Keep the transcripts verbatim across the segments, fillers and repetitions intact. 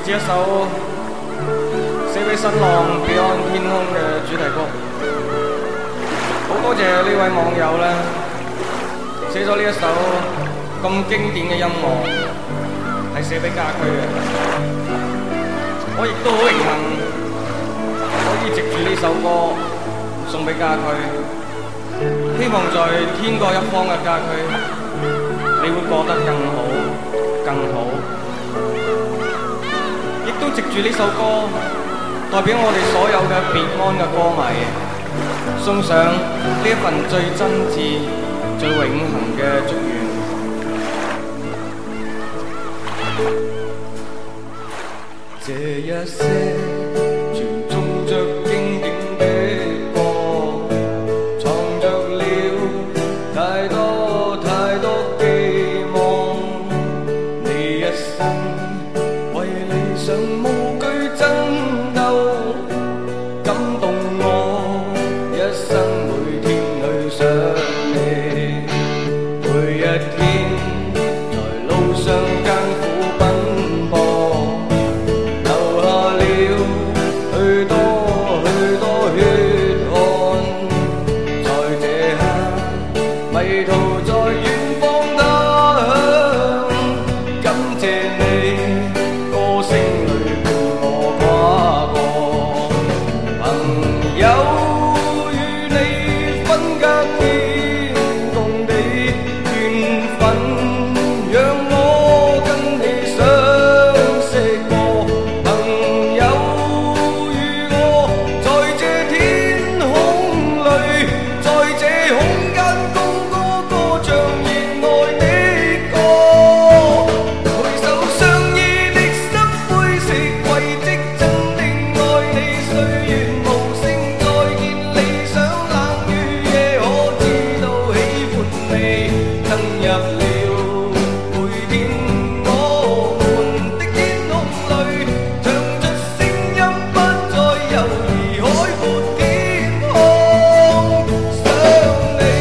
自一首寫俾新浪《彼岸天空》嘅主題曲。好多謝呢位網友咧，寫咗呢一首咁經典嘅音樂，係寫俾家駒嘅。我亦都好榮幸可以藉住呢首歌送俾家駒，希望在天各一方嘅家駒，你會過得更好更好。亦都藉住呢首歌，代表我哋所有嘅別安嘅歌迷，送上呢一份最真摯、最永恆嘅祝願。這一些傳頌着經典的歌，藏着了太多太多寄望。你一生為理想無懼爭鬥，感動我一生每天去想你，每一天在路上艱苦奔波，留下了許多許多血汗，在這刻迷途在遠方他鄉，感謝你歌聲裏伴我跨過，朋友與你分隔天共地緣分，讓我跟你相識過，朋友與我在這天空裏，在這空間高歌歌唱熱愛的歌，回首相依的心灰色軌跡，真的愛你，歲月無聲，再見理想冷雨夜，可知道喜歡你，登入了每天我們的天空裏，唱出聲音不再猶豫，海闊天空想你。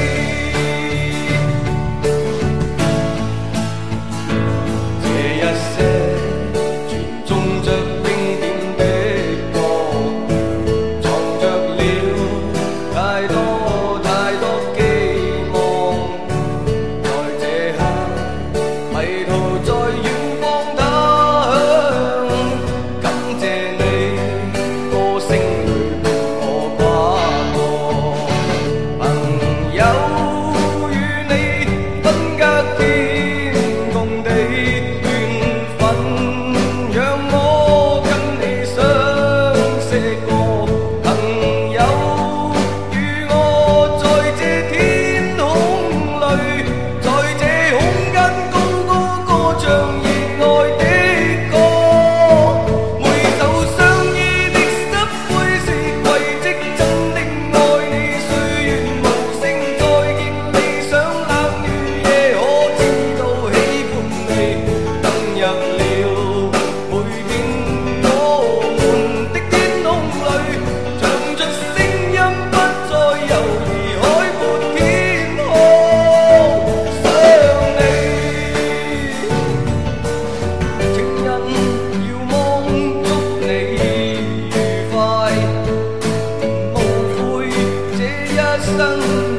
這一些傳頌着經典的歌，藏着了太多太多寄望，在這刻迷途在遠方他鄉，感謝你歌聲裏伴我跨過，朋友與你分隔天共地緣分，讓我跟你相識過，朋友與我在這天空裏，在這空間高歌歌唱熱愛的歌，回首相依的濕灰色軌跡，真的愛你，歲月無聲，再見理想冷雨夜，可知道喜歡你，登入了每天我們的天空裏，唱出聲音不再猶豫，海闊天空想你。情人遙望祝你愉快，無悔這一生。